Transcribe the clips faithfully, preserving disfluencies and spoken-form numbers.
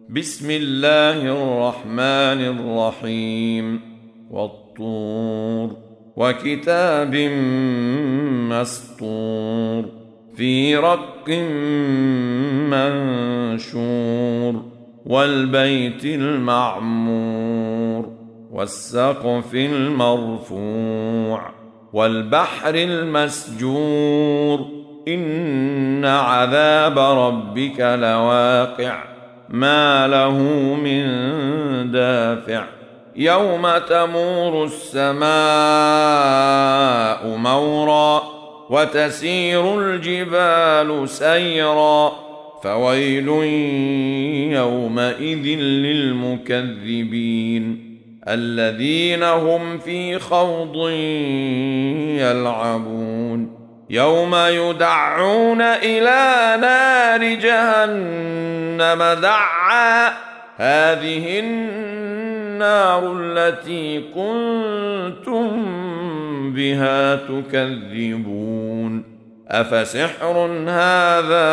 بسم الله الرحمن الرحيم والطور وكتاب مسطور في رق منشور والبيت المعمور والسقف المرفوع والبحر المسجور إن عذاب ربك لواقع ما له من دافع يوم تمور السماء مورا وتسير الجبال سيرا فويل يومئذ للمكذبين الذين هم في خوض يلعبون يوم يدعون إلى نار جهنم دعا هذه النار التي كنتم بها تكذبون أفسحر هذا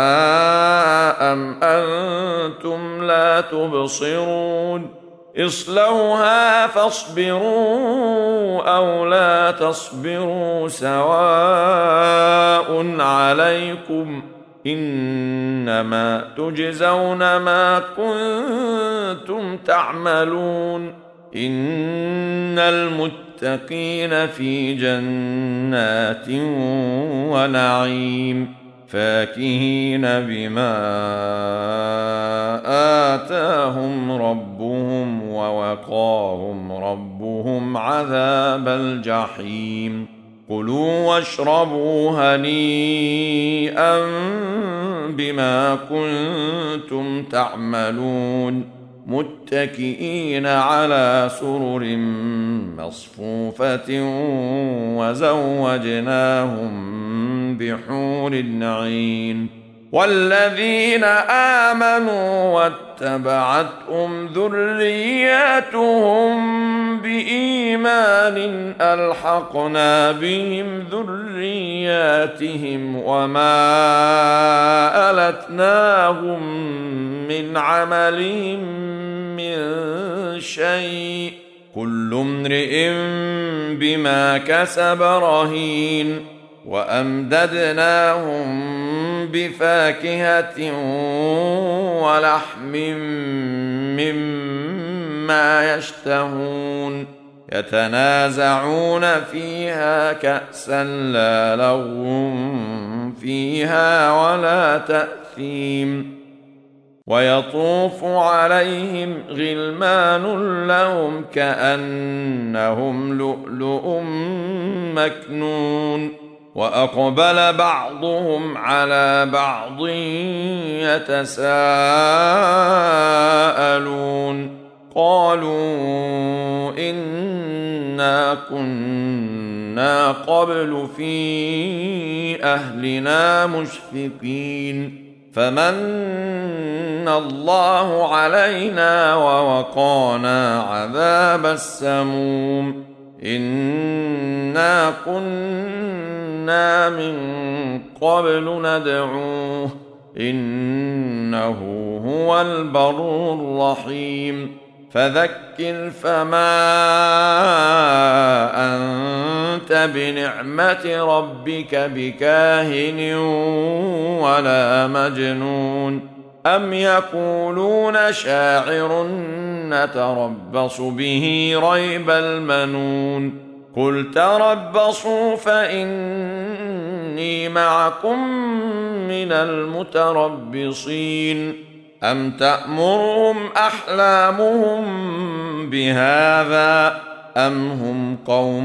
أم أنتم لا تبصرون اصلوها فاصبروا أو لا تصبروا سواء عليكم إنما تجزون ما كنتم تعملون إن المتقين في جنات ونعيم فاكهين بما آتاهم ربهم ووقاهم ربهم عذاب الجحيم كلوا واشربوا هنيئا بما كنتم تعملون متكئين على سرر مصفوفة وزوجناهم بحور عين والذين آمنوا واتبعتهم ذرياتهم بإيمان ألحقنا بهم ذرياتهم وما ألتناهم من عملهم من شيء كل امرئ بما كسب رهين وأمددناهم بفاكهة ولحم مما يشتهون يتنازعون فيها كأسا لا لغو فيها ولا تأثيم ويطوف عليهم غلمان لهم كأنهم لؤلؤ مكنون وأقبل بعضهم على بعض يتساءلون قالوا إنا كنا قبل في أهلنا مشفقين فمن الله علينا ووقانا عذاب السموم إنا كنا من قبل ندعوه إنه هو البر الرحيم فذكر فما أنت بنعمة ربك بكاهن ولا مجنون أم يقولون شاعر نتربص به ريب المنون قل تربصوا فإني معكم من المتربصين أم تأمرهم أحلامهم بهذا أم هم قوم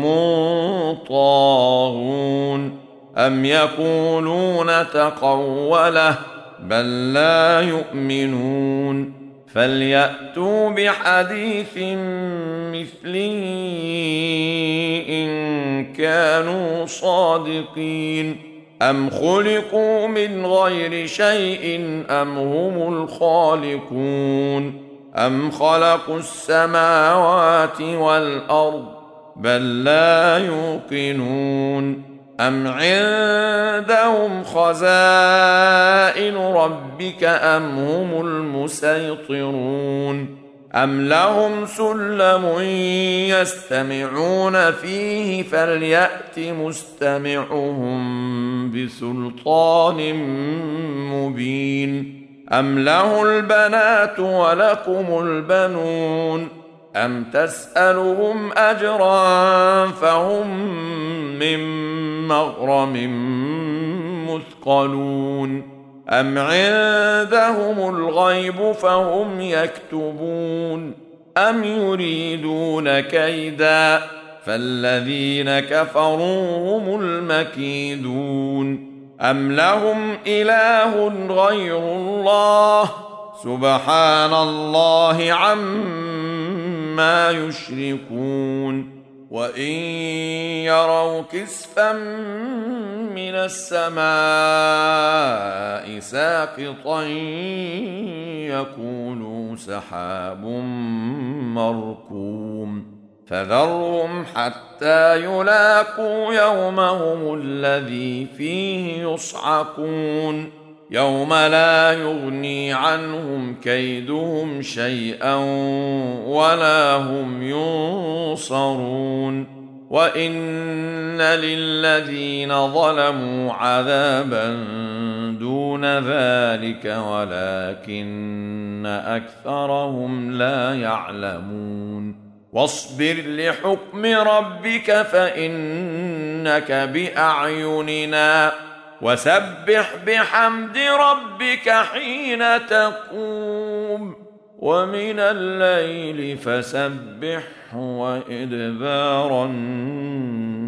طاغون أم يقولون تقوله بل لا يؤمنون فليأتوا بحديث مثله إن كانوا صادقين أم خلقوا من غير شيء أم هم الخالقون أم خلقوا السماوات والأرض بل لا يوقنون أم عندهم خزائن ربك أم هم المسيطرون أم لهم سلم يستمعون فيه فليأت مستمعهم بسلطان مبين أم له البنات ولكم البنون أم تسألهم أجرا فهم من مغرم مثقلون أم عندهم الغيب فهم يكتبون أم يريدون كيدا فالذين كفروا هم المكيدون أم لهم إله غير الله سبحان الله عما يشركون وإن يروا كسفا من السماء ساقطا يقولوا سحاب مركوم فذرهم حتى يلاقوا يومهم الذي فيه يصعقون يوم لا يغني عنهم كيدهم شيئا ولا هم ينصرون وإن للذين ظلموا عذابا دون ذلك ولكن أكثرهم لا يعلمون واصبر لحكم ربك فإنك بأعيننا وسبح بحمد ربك حين تقوم ومن الليل فسبحه وإدبار النجوم